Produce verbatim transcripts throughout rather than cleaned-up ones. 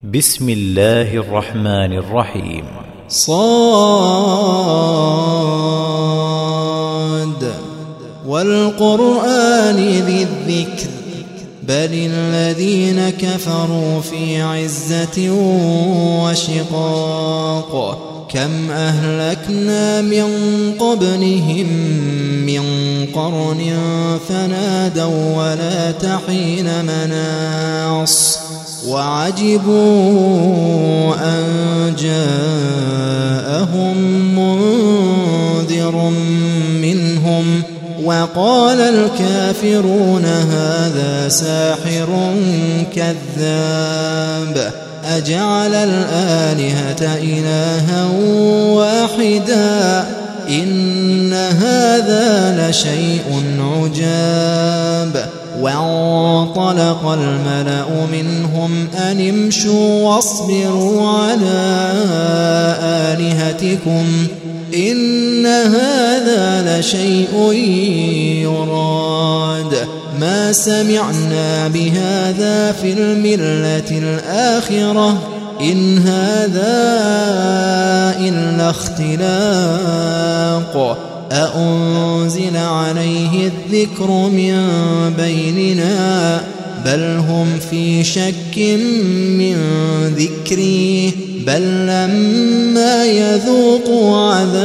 بسم الله الرحمن الرحيم. صاد والقرآن ذي الذكر بل الذين كفروا في عزة وشقاق كم أهلكنا من قبلهم من قرن فنادوا ولا تحين مناص وعجبوا أن جاءهم منذر منهم وقال الكافرون هذا ساحر كذاب أجعل الآلهة إلها واحدا إن هذا لشيء عجاب وانطلق الملأ منهم أن امشوا واصبروا على آلهتكم إن هذا لشيء يراد ما سمعنا بهذا في الملة الآخرة إن هذا إلا اختلاق أأنزل عليه الذكر من بيننا بل هم في شك من ذكري بل لما يذوقوا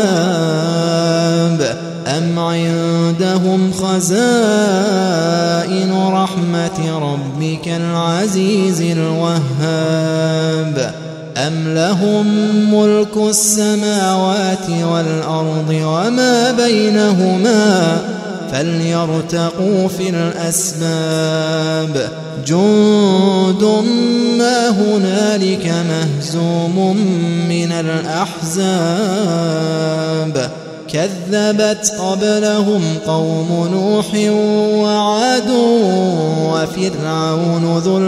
عذاب أم عندهم خزائن رحمة ربك العزيز الوهاب أم لهم ملك السماوات والأرض وما بينهما فليرتقوا في الأسباب جند ما هنالك مهزوم من الأحزاب كذبت قبلهم قوم نوح وعاد وفرعون ذو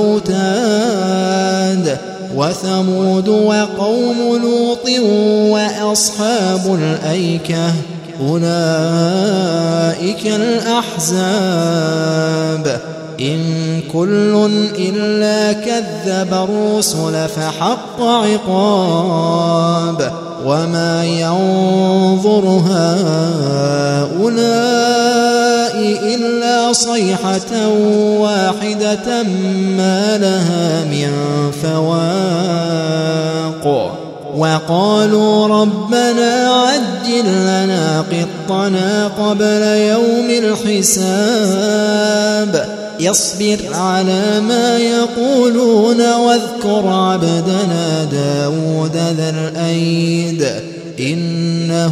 الأوتاد وثمود وقوم لوط وأصحاب الأيكة أولئك الأحزاب إن كل إلا كذب الرسل فحق عقاب وما ينظر هؤلاء إلا صيحة واحدة ما لها من فواق وقالوا ربنا عجل لنا قطنا قبل يوم الحساب يصبر على ما يقولون واذكر عبدنا داود ذا الأيد إنه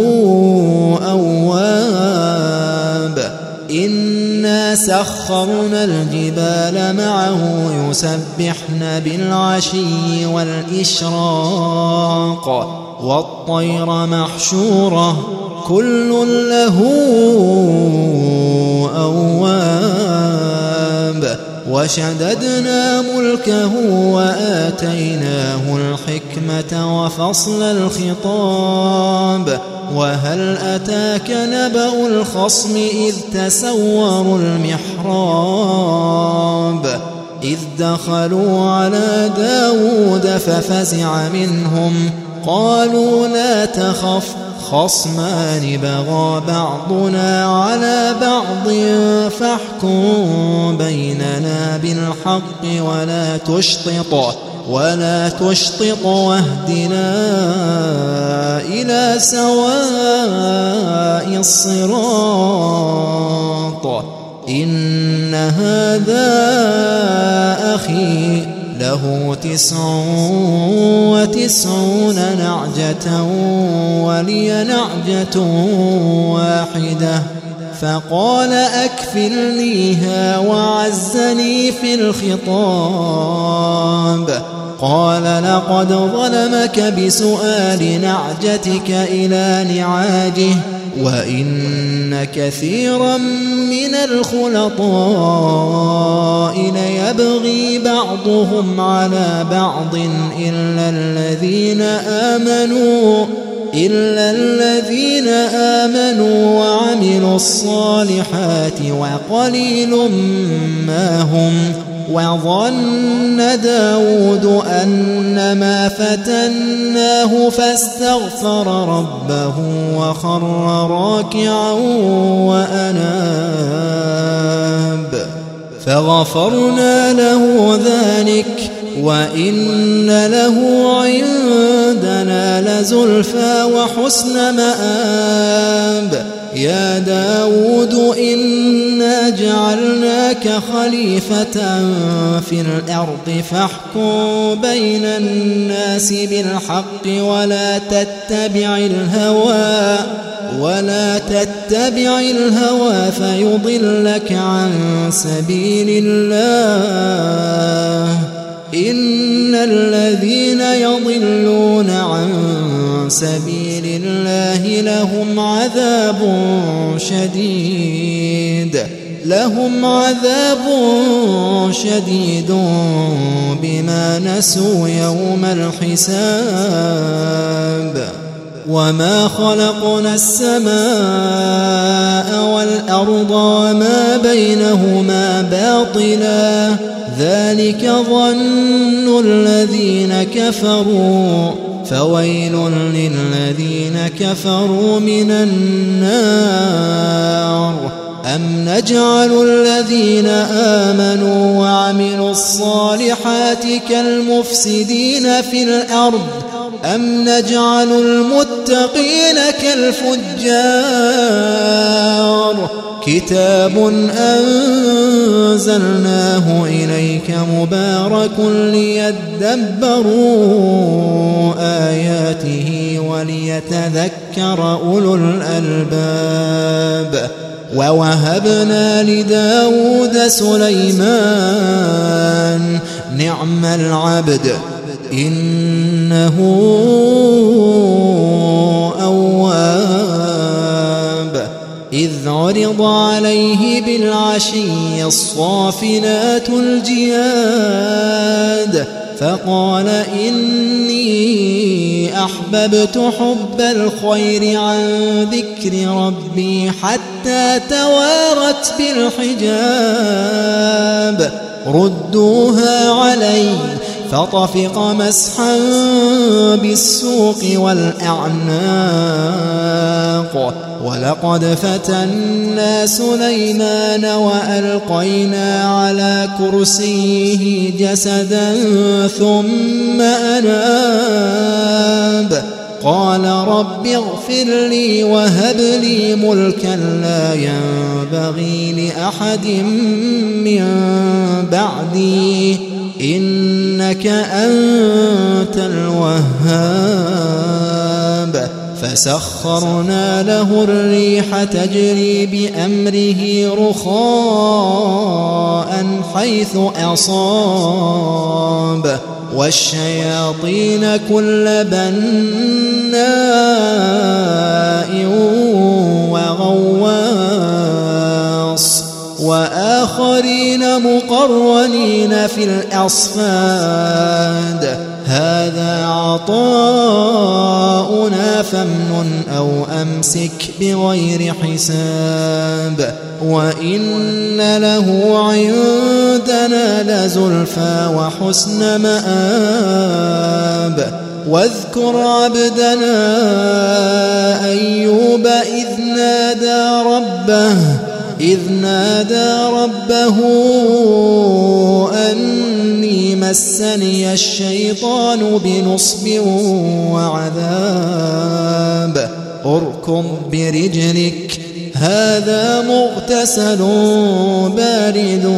أواب إنا سخرنا الجبال معه يسبحن بالعشي والإشراق والطير محشورة كل له أواب وشددنا ملكه وآتيناه الحكمة وفصل الخطاب وهل أتاك نبأ الخصم إذ تسوروا المحراب إذ دخلوا على داود ففزع منهم قالوا لا تخف خصمان بغى بعضنا على بعض فاحكم بيننا بالحق ولا تشطط ولا تشطط واهدنا إلى سواء الصراط إن هذا أخي له تسع وتسعون نعجة ولي نعجة واحدة فقال أكفلنيها وعزني في الخطاب قال لقد ظلمك بسؤال نعجتك إلى نعاجه وإن كثيرا من الخلطاء ليبغي بعضهم على بعض إلا الذين آمنوا إلا الذين آمنوا وعملوا الصالحات وقليل ما هم وظن داود أنما فتناه فاستغفر ربه وخر راكعا وأناب فغفرنا له ذلك وإن له عندنا لزلفى وحسن مآب يا داود إنا جعلناك خليفة في الأرض فاحكم بين الناس بالحق ولا تتبع الهوى ولا تتبع الهوى فيضلك عن سبيل الله إن الذين يضلون عن سبيل الله لهم عذاب شديد لهم عذاب شديد بما نسوا يوم الحساب وما خلقنا السماء والأرض وما بينهما باطلا ذلك ظن الذين كفروا فويل للذين كفروا من النار أم نجعل الذين آمنوا وعملوا الصالحات كالمفسدين في الأرض أم نجعل المتقين كالفجار كتاب أنزلناه إليك مبارك ليدبروا آياته وليتذكر أولو الألباب ووهبنا لداود سليمان نعم العبد إنه أواب إذ عرض عليه بالعشي الصافنات الجياد فقال إني أحببت حب الخير عن ذكر ربي حتى توارت بالحجاب ردوها علي فطفق مسحا بالسوق والأعناق ولقد فتنا سليمان وألقينا على كرسيه جسدا ثم أناب قال رب اغفر لي وهب لي ملكا لا ينبغي لأحد من بعدي إنك أنت الوهاب فسخرنا له الريح تجري بأمره رخاء حيث أصاب والشياطين كل بناء وغواص وآخرين مقرنين في الأصفاد هذا عطاؤنا فامنن أو أمسك بغير حساب وإن له عندنا لزلفى وحسن مآب واذكر عبدنا أيوب إذ نادى ربه إذ نادى ربه أني مسني الشيطان بنصب وعذاب اركض برجلك هذا مغتسل بارد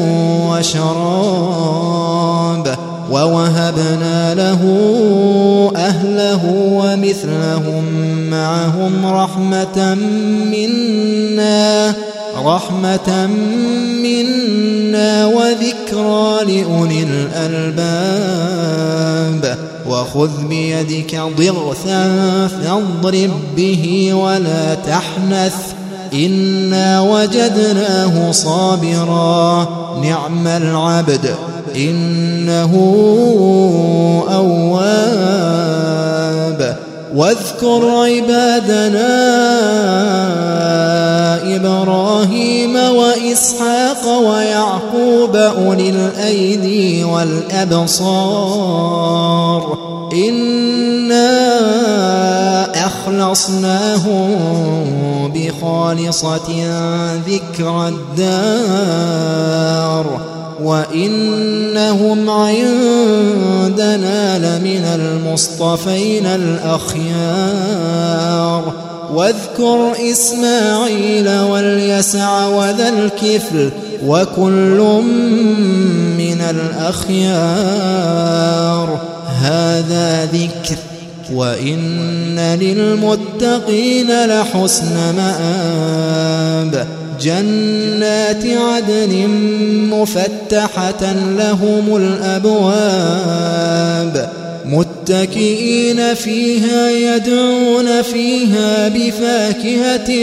وشراب ووهبنا له أهله ومثلهم معهم رحمة منا رحمة منا وذكرى لأولي الألباب وخذ بيدك ضغثا فاضرب به ولا تحنث إنا وجدناه صابرا نعم العبد إنه أواب واذكر عبادنا إبراهيم وإسحاق وإسحاق ويعقوب أولي الأيدي والأبصار إنا أخلصناهم بخالصة ذكر الدار وإنهم عندنا لمن المصطفين الأخيار واذكر إسماعيل واليسع وذا الكفل وكل من الأخيار هذا ذكر وإن للمتقين لحسن مآب جنات عدن مفتحة لهم الأبواب متكئين فيها يدعون فيها بفاكهة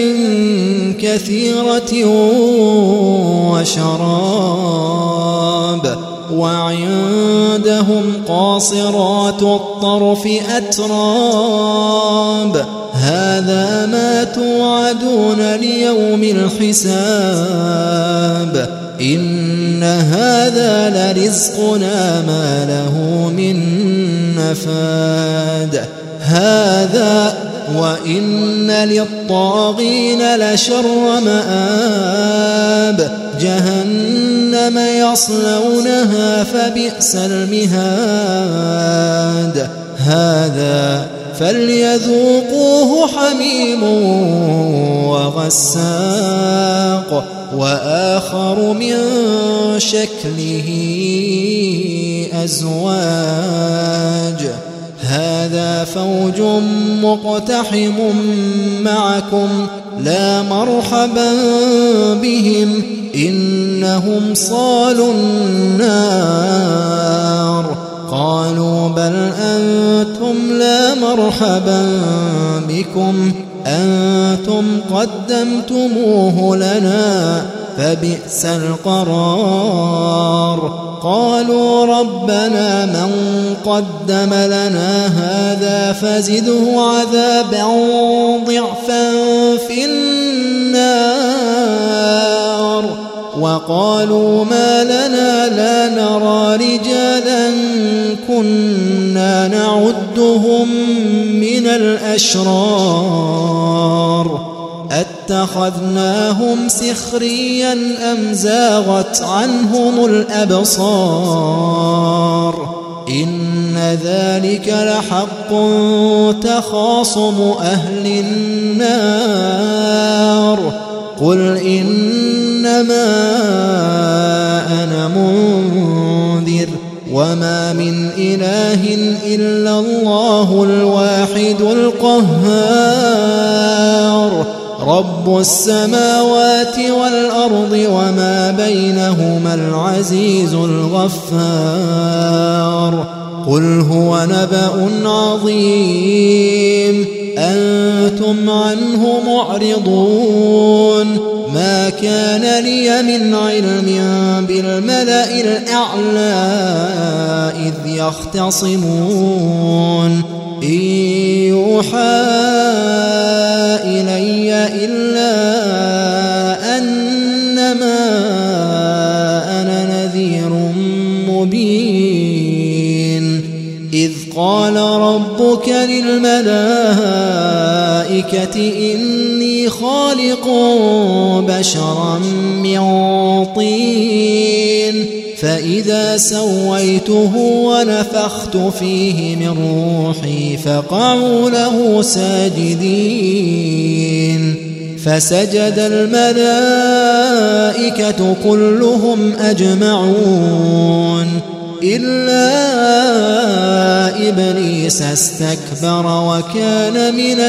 كثيرة وشراب وعندهم قاصرات الطرف أتراب هذا ما توعدون ليوم الحساب إن هذا لرزقنا ما له من نفاد هذا وإن للطاغين لشر مآب جهنم يصلونها فبئس المهاد هذا فليذوقوه حميم وغساق وآخر من شكله أزواج هذا فوج مقتحم معكم لا مرحبا بهم إنهم صالوا النار قالوا بل أنتم لا مرحبا بكم أنتم قدمتموه لنا فبئس القرار قالوا ربنا من قدم لنا هذا فزده عذابا ضعفا في النار وقالوا ما لنا لا نرى رجالا كنا نعدهم من الأشرار أتخذناهم سخريا أم زاغت عنهم الأبصار إن ذلك لحق تخاصم أهل النار قل إنما أنا منذر وما من إله إلا الله الواحد القهار رب السماوات والأرض وما بينهما العزيز الغفار قل هو نبأ عظيم أنتم عنه معرضون ما كان لي من علم بالملأ الأعلى إذ يختصمون إن يوحى إلي إلا أنما أنا نذير مبين إذ قال ربك للملائكة إني خالق بشرا من طين فإذا سويته ونفخت فيه من روحي فقعوا له ساجدين فسجد الملائكة كلهم أجمعون إلا إبليس استكبر وكان من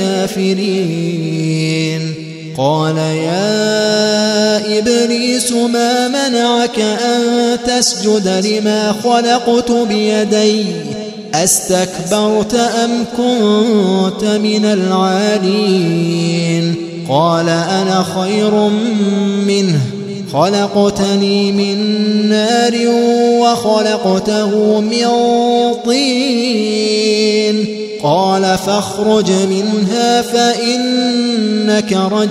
الكافرين قال يا إبليس ما منعك أن تسجد لما خلقت بيدي أستكبرت أم كنت من العالين قال أنا خير منه خلقتني من نار وخلقته من طين قال قال فاخرج منها فإنك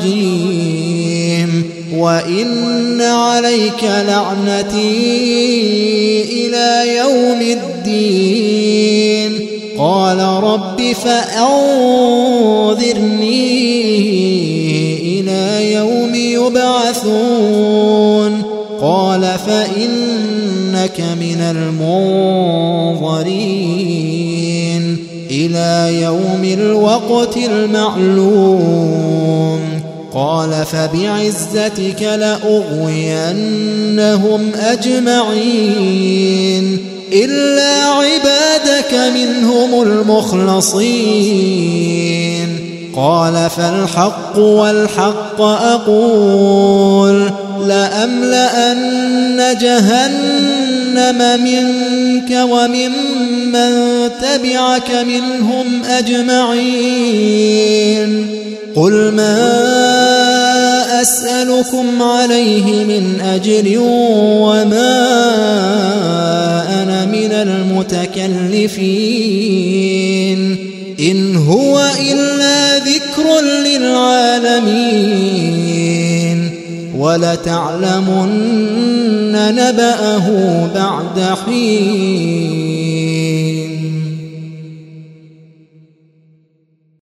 رجيم وإن عليك لعنتي إلى يوم الدين قال رب فأنظرني إلى يوم يبعثون قال فإنك من المنظرين إلى يوم الوقت المعلوم قال فبعزتك لأغوينهم أجمعين إلا عبادك منهم المخلصين قال فالحق والحق أقول لأملأن جهنم منك وممن تبعك منهم أجمعين قل ما أسألكم عليه من أجر وما أنا من المتكلفين إن هو إلا ذكر للعالمين ولتعلمن نبأه بعد حين